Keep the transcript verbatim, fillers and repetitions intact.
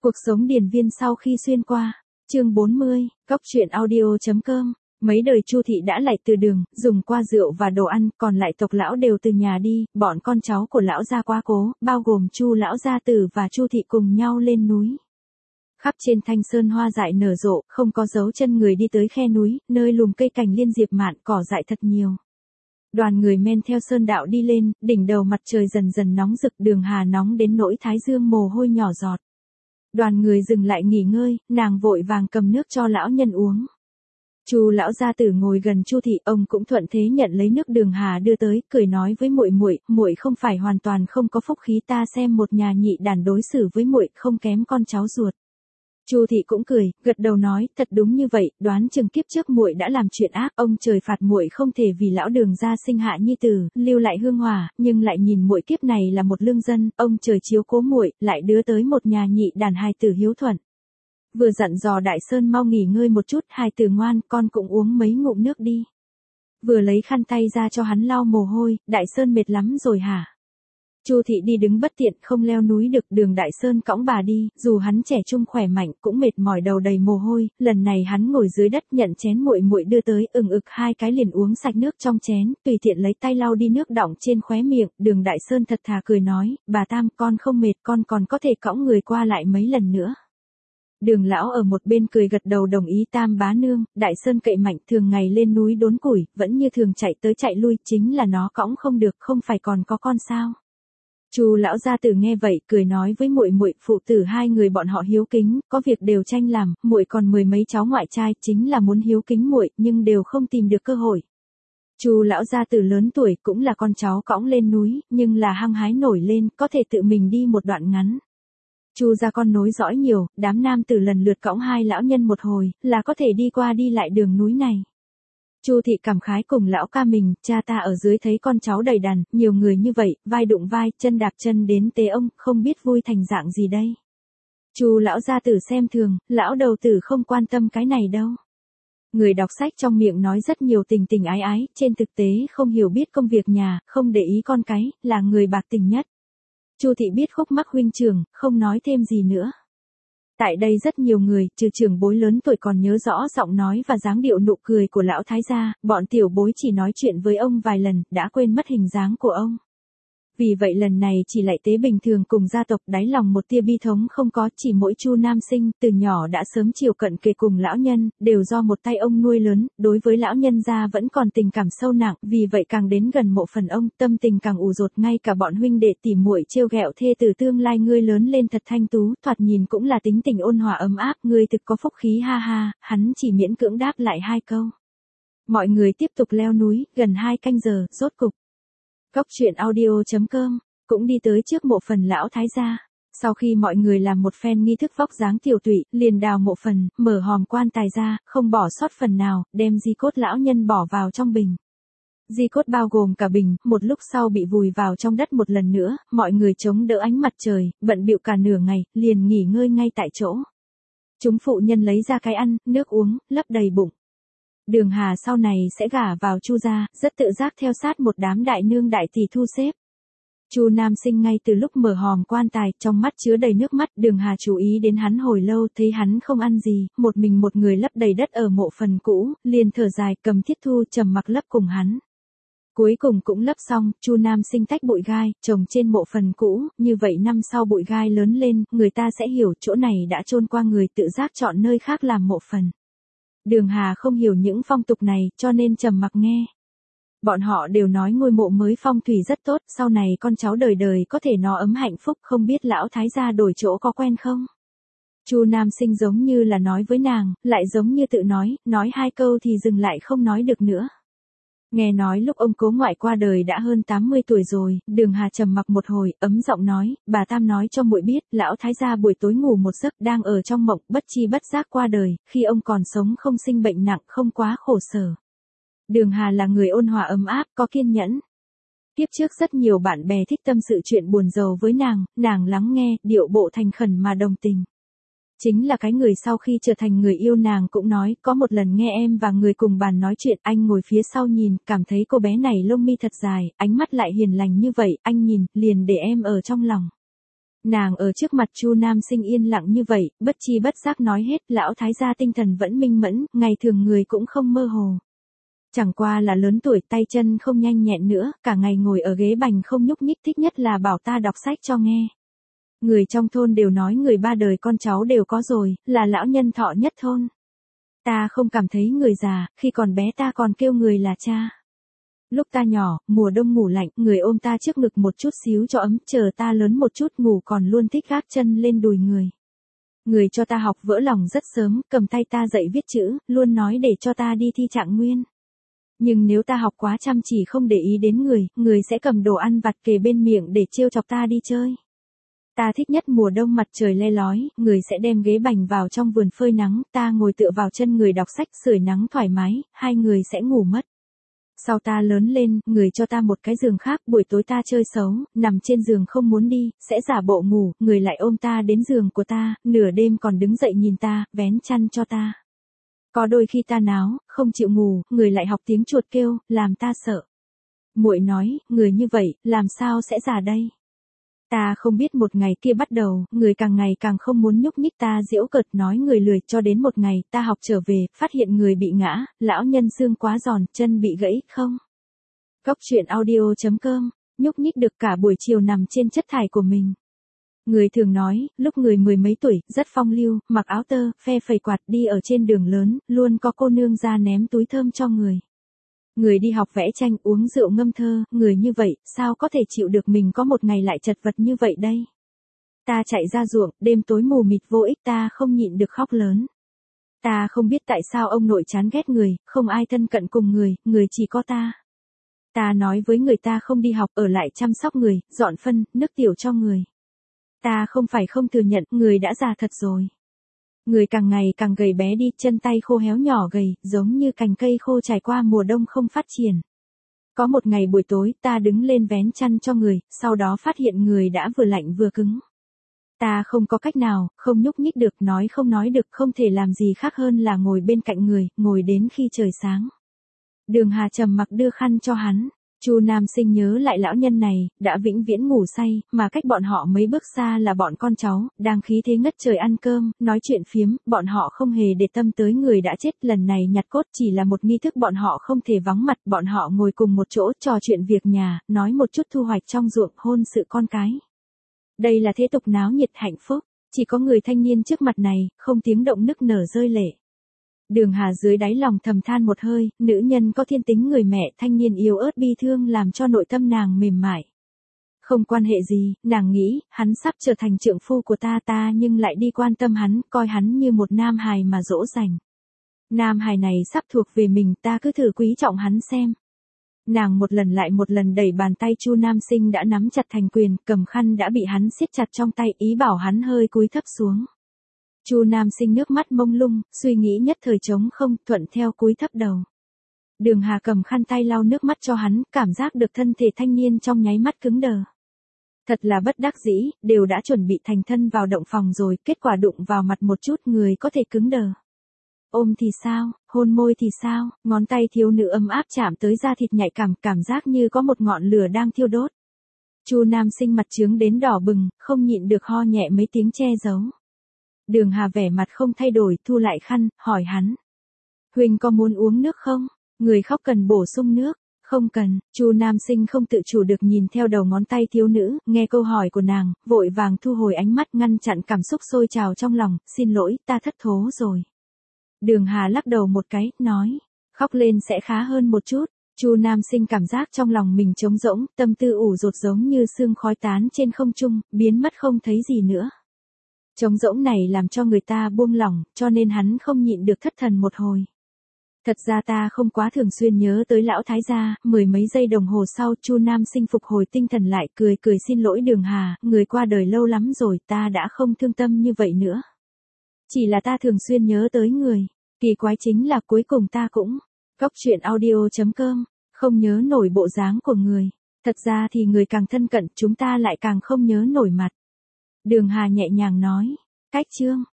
Cuộc sống điền viên sau khi xuyên qua. Chương bốn mươi, Cóc truyện audio.com. Mấy đời Chu thị đã lạy từ đường, dùng qua rượu và đồ ăn, còn lại tộc lão đều từ nhà đi, bọn con cháu của lão gia quá cố, bao gồm Chu lão gia tử và Chu thị cùng nhau lên núi. Khắp trên Thanh Sơn hoa dại nở rộ, không có dấu chân người đi tới khe núi, nơi lùm cây cành liên diệp mạn, cỏ dại thật nhiều. Đoàn người men theo sơn đạo đi lên, đỉnh đầu mặt trời dần dần nóng rực, đường hà nóng đến nỗi thái dương mồ hôi nhỏ giọt. Đoàn người dừng lại nghỉ ngơi, nàng vội vàng cầm nước cho lão nhân uống. Chu lão gia tử ngồi gần Chu thị, ông cũng thuận thế nhận lấy nước đường hà đưa tới, cười nói với muội muội, muội không phải hoàn toàn không có phúc khí, ta xem một nhà nhị đàn đối xử với muội không kém con cháu ruột. Chu thị cũng cười, gật đầu nói, thật đúng như vậy, đoán chừng kiếp trước muội đã làm chuyện ác, ông trời phạt muội không thể vì lão đường gia sinh hạ nhi tử, lưu lại hương hỏa, nhưng lại nhìn muội kiếp này là một lương dân, ông trời chiếu cố muội, lại đưa tới một nhà nhị đàn hài tử hiếu thuận. Vừa dặn dò Đại Sơn mau nghỉ ngơi một chút, hài tử ngoan, con cũng uống mấy ngụm nước đi. Vừa lấy khăn tay ra cho hắn lau mồ hôi, Đại Sơn mệt lắm rồi hả? Chu thị đi đứng bất tiện, không leo núi được, đường Đại Sơn cõng bà đi, dù hắn trẻ trung khỏe mạnh cũng mệt mỏi đầu đầy mồ hôi, lần này hắn ngồi dưới đất nhận chén muội muội đưa tới, ừng ực hai cái liền uống sạch nước trong chén, tùy tiện lấy tay lau đi nước đọng trên khóe miệng, đường Đại Sơn thật thà cười nói, bà Tam, con không mệt, con còn có thể cõng người qua lại mấy lần nữa. Đường lão ở một bên cười gật đầu đồng ý, Tam bá nương, Đại Sơn cậy mạnh, thường ngày lên núi đốn củi, vẫn như thường chạy tới chạy lui, chính là nó cõng không được, không phải còn có con sao? Chu lão gia tử nghe vậy, cười nói với muội muội, phụ tử hai người bọn họ hiếu kính, có việc đều tranh làm, muội còn mười mấy cháu ngoại trai, chính là muốn hiếu kính muội, nhưng đều không tìm được cơ hội. Chu lão gia tử lớn tuổi, cũng là con cháu cõng lên núi, nhưng là hăng hái nổi lên, có thể tự mình đi một đoạn ngắn. Chu gia con nối dõi nhiều, đám nam tử lần lượt cõng hai lão nhân một hồi, là có thể đi qua đi lại đường núi này. Chu thị cảm khái cùng lão ca mình, cha ta ở dưới thấy con cháu đầy đàn, nhiều người như vậy, vai đụng vai, chân đạp chân đến tế ông, không biết vui thành dạng gì đây. Chu lão gia tử xem thường, lão đầu tử không quan tâm cái này đâu. Người đọc sách trong miệng nói rất nhiều tình tình ái ái, trên thực tế không hiểu biết công việc nhà, không để ý con cái, là người bạc tình nhất. Chu thị biết khúc mắc huynh trưởng, không nói thêm gì nữa. Tại đây rất nhiều người, trừ trưởng bối lớn tuổi còn nhớ rõ giọng nói và dáng điệu nụ cười của lão thái gia, bọn tiểu bối chỉ nói chuyện với ông vài lần, đã quên mất hình dáng của ông. Vì vậy lần này chỉ lại tế bình thường cùng gia tộc, đáy lòng một tia bi thống không có, chỉ mỗi Chu nam sinh, từ nhỏ đã sớm chiều cận kề cùng lão nhân, đều do một tay ông nuôi lớn, đối với lão nhân gia vẫn còn tình cảm sâu nặng, vì vậy càng đến gần mộ phần ông, tâm tình càng ù dột, ngay cả bọn huynh đệ tỉ muội trêu ghẹo thê từ tương lai ngươi lớn lên thật thanh tú, thoạt nhìn cũng là tính tình ôn hòa ấm áp, ngươi thực có phúc khí ha ha, hắn chỉ miễn cưỡng đáp lại hai câu. Mọi người tiếp tục leo núi, gần hai canh giờ, rốt cục. Cóc truyện audio.com, cũng đi tới trước mộ phần lão thái gia. Sau khi mọi người làm một phen nghi thức vóc dáng tiểu tụy, liền đào mộ phần, mở hòm quan tài ra, không bỏ sót phần nào, đem di cốt lão nhân bỏ vào trong bình. Di cốt bao gồm cả bình, một lúc sau bị vùi vào trong đất một lần nữa, mọi người chống đỡ ánh mặt trời, bận bịu cả nửa ngày, liền nghỉ ngơi ngay tại chỗ. Chúng phụ nhân lấy ra cái ăn, nước uống, lấp đầy bụng. Đường Hà sau này sẽ gả vào Chu gia, rất tự giác theo sát một đám đại nương đại tỷ thu xếp. Chu nam sinh ngay từ lúc mở hòm quan tài, trong mắt chứa đầy nước mắt, Đường Hà chú ý đến hắn hồi lâu, thấy hắn không ăn gì, một mình một người lấp đầy đất ở mộ phần cũ, liền thở dài, cầm thiết thu trầm mặc lấp cùng hắn. Cuối cùng cũng lấp xong, Chu nam sinh tách bụi gai, trồng trên mộ phần cũ, như vậy năm sau bụi gai lớn lên, người ta sẽ hiểu chỗ này đã chôn qua người, tự giác chọn nơi khác làm mộ phần. Đường Hà không hiểu những phong tục này, cho nên trầm mặc nghe. Bọn họ đều nói ngôi mộ mới phong thủy rất tốt, sau này con cháu đời đời có thể nó ấm hạnh phúc, không biết lão thái gia đổi chỗ có quen không? Chu nam sinh giống như là nói với nàng, lại giống như tự nói, nói hai câu thì dừng lại không nói được nữa. Nghe nói lúc ông cố ngoại qua đời đã hơn tám mươi tuổi rồi, Đường Hà trầm mặc một hồi, ấm giọng nói, bà Tam nói cho muội biết, lão thái gia buổi tối ngủ một giấc đang ở trong mộng, bất chi bất giác qua đời, khi ông còn sống không sinh bệnh nặng, không quá khổ sở. Đường Hà là người ôn hòa ấm áp, có kiên nhẫn. Tiếp trước rất nhiều bạn bè thích tâm sự chuyện buồn rầu với nàng, nàng lắng nghe, điệu bộ thành khẩn mà đồng tình. Chính là cái người sau khi trở thành người yêu nàng cũng nói, có một lần nghe em và người cùng bàn nói chuyện, anh ngồi phía sau nhìn, cảm thấy cô bé này lông mi thật dài, ánh mắt lại hiền lành như vậy, anh nhìn, liền để em ở trong lòng. Nàng ở trước mặt Chu Nam Sinh yên lặng như vậy, bất chi bất giác nói hết, lão thái gia tinh thần vẫn minh mẫn, ngày thường người cũng không mơ hồ. Chẳng qua là lớn tuổi, tay chân không nhanh nhẹn nữa, cả ngày ngồi ở ghế bành không nhúc nhích, thích nhất là bảo ta đọc sách cho nghe. Người trong thôn đều nói người ba đời con cháu đều có rồi, là lão nhân thọ nhất thôn. Ta không cảm thấy người già, khi còn bé ta còn kêu người là cha. Lúc ta nhỏ, mùa đông ngủ lạnh, người ôm ta trước ngực một chút xíu cho ấm, chờ ta lớn một chút ngủ còn luôn thích gác chân lên đùi người. Người cho ta học vỡ lòng rất sớm, cầm tay ta dạy viết chữ, luôn nói để cho ta đi thi trạng nguyên. Nhưng nếu ta học quá chăm chỉ không để ý đến người, người sẽ cầm đồ ăn vặt kề bên miệng để trêu chọc ta đi chơi. Ta thích nhất mùa đông mặt trời le lói, người sẽ đem ghế bành vào trong vườn phơi nắng, ta ngồi tựa vào chân người đọc sách sưởi nắng thoải mái, hai người sẽ ngủ mất. Sau ta lớn lên, người cho ta một cái giường khác, buổi tối ta chơi xấu, nằm trên giường không muốn đi, sẽ giả bộ ngủ, người lại ôm ta đến giường của ta, nửa đêm còn đứng dậy nhìn ta, vén chăn cho ta. Có đôi khi ta náo, không chịu ngủ, người lại học tiếng chuột kêu, làm ta sợ. Muội nói, người như vậy, làm sao sẽ già đây? Ta không biết một ngày kia bắt đầu, người càng ngày càng không muốn nhúc nhích, ta giễu cợt nói người lười, cho đến một ngày, ta học trở về, phát hiện người bị ngã, lão nhân xương quá giòn, chân bị gãy, không. Góc truyện audio chấm com, nhúc nhích được cả buổi chiều nằm trên chất thải của mình. Người thường nói, lúc người mười mấy tuổi, rất phong lưu, mặc áo tơ, phe phẩy quạt đi ở trên đường lớn, luôn có cô nương ra ném túi thơm cho người. Người đi học vẽ tranh, uống rượu ngâm thơ, người như vậy, sao có thể chịu được mình có một ngày lại chật vật như vậy đây? Ta chạy ra ruộng, đêm tối mù mịt vô ích, ta không nhịn được khóc lớn. Ta không biết tại sao ông nội chán ghét người, không ai thân cận cùng người, người chỉ có ta. Ta nói với người ta không đi học, ở lại chăm sóc người, dọn phân, nước tiểu cho người. Ta không phải không thừa nhận, người đã già thật rồi. Người càng ngày càng gầy bé đi, chân tay khô héo nhỏ gầy, giống như cành cây khô trải qua mùa đông không phát triển. Có một ngày buổi tối, ta đứng lên vén chăn cho người, sau đó phát hiện người đã vừa lạnh vừa cứng. Ta không có cách nào, không nhúc nhích được, nói không nói được, không thể làm gì khác hơn là ngồi bên cạnh người, ngồi đến khi trời sáng. Đường Hà trầm mặc đưa khăn cho hắn. Chu Nam Sinh nhớ lại lão nhân này, đã vĩnh viễn ngủ say, mà cách bọn họ mấy bước xa là bọn con cháu, đang khí thế ngất trời ăn cơm, nói chuyện phiếm, bọn họ không hề để tâm tới người đã chết, lần này nhặt cốt chỉ là một nghi thức, bọn họ không thể vắng mặt, bọn họ ngồi cùng một chỗ, trò chuyện việc nhà, nói một chút thu hoạch trong ruộng, hôn sự con cái. Đây là thế tục náo nhiệt hạnh phúc, chỉ có người thanh niên trước mặt này, không tiếng động nức nở rơi lệ. Đường Hà dưới đáy lòng thầm than một hơi, nữ nhân có thiên tính người mẹ, thanh niên yếu ớt bi thương làm cho nội tâm nàng mềm mại. Không quan hệ gì, nàng nghĩ, hắn sắp trở thành trượng phu của ta ta nhưng lại đi quan tâm hắn, coi hắn như một nam hài mà dỗ dành. Nam hài này sắp thuộc về mình, ta cứ thử quý trọng hắn xem. Nàng một lần lại một lần đẩy bàn tay Chu Nam Sinh đã nắm chặt thành quyền, cầm khăn đã bị hắn siết chặt trong tay, ý bảo hắn hơi cúi thấp xuống. Chu Nam Sinh nước mắt mông lung, suy nghĩ nhất thời trống không, thuận theo cúi thấp đầu. Đường Hà cầm khăn tay lau nước mắt cho hắn, cảm giác được thân thể thanh niên trong nháy mắt cứng đờ. Thật là bất đắc dĩ, đều đã chuẩn bị thành thân vào động phòng rồi, kết quả đụng vào mặt một chút người có thể cứng đờ. Ôm thì sao, hôn môi thì sao, ngón tay thiếu nữ ấm áp chạm tới da thịt nhạy cảm, cảm giác như có một ngọn lửa đang thiêu đốt. Chu Nam Sinh mặt trướng đến đỏ bừng, không nhịn được ho nhẹ mấy tiếng che giấu. Đường Hà vẻ mặt không thay đổi, thu lại khăn, hỏi hắn. Huỳnh có muốn uống nước không? Người khóc cần bổ sung nước. Không cần, Chu Nam Sinh không tự chủ được nhìn theo đầu ngón tay thiếu nữ, nghe câu hỏi của nàng, vội vàng thu hồi ánh mắt ngăn chặn cảm xúc sôi trào trong lòng, xin lỗi, ta thất thố rồi. Đường Hà lắc đầu một cái, nói, khóc lên sẽ khá hơn một chút. Chu Nam Sinh cảm giác trong lòng mình trống rỗng, tâm tư ủ rột giống như sương khói tán trên không trung, biến mất không thấy gì nữa. Trống rỗng này làm cho người ta buông lỏng, cho nên hắn không nhịn được thất thần một hồi. Thật ra ta không quá thường xuyên nhớ tới lão thái gia, mười mấy giây đồng hồ sau Chu Nam Sinh phục hồi tinh thần lại, cười cười xin lỗi Đường Hà, người qua đời lâu lắm rồi, ta đã không thương tâm như vậy nữa. Chỉ là ta thường xuyên nhớ tới người, kỳ quái chính là cuối cùng ta cũng, góc truyện audio chấm com, không nhớ nổi bộ dáng của người, thật ra thì người càng thân cận chúng ta lại càng không nhớ nổi mặt. Đường Hà nhẹ nhàng nói, cách chương.